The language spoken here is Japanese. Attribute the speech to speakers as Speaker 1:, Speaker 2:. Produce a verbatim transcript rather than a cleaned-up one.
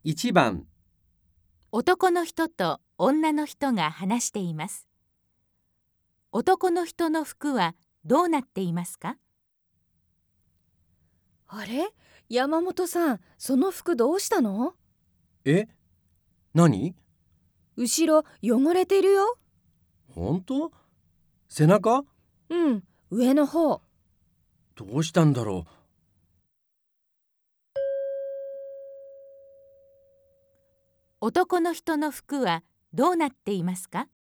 Speaker 1: いちばん、
Speaker 2: 男の人と女の人が話しています。男の人の服はどうなっていますか？
Speaker 3: あれ、山本さん、その服どうしたの？
Speaker 1: え、何？
Speaker 3: 後ろ汚れてるよ。
Speaker 1: 本当？背中？
Speaker 3: うん、上の方。
Speaker 1: どうしたんだろう。
Speaker 2: 男の人の服はどうなっていますか？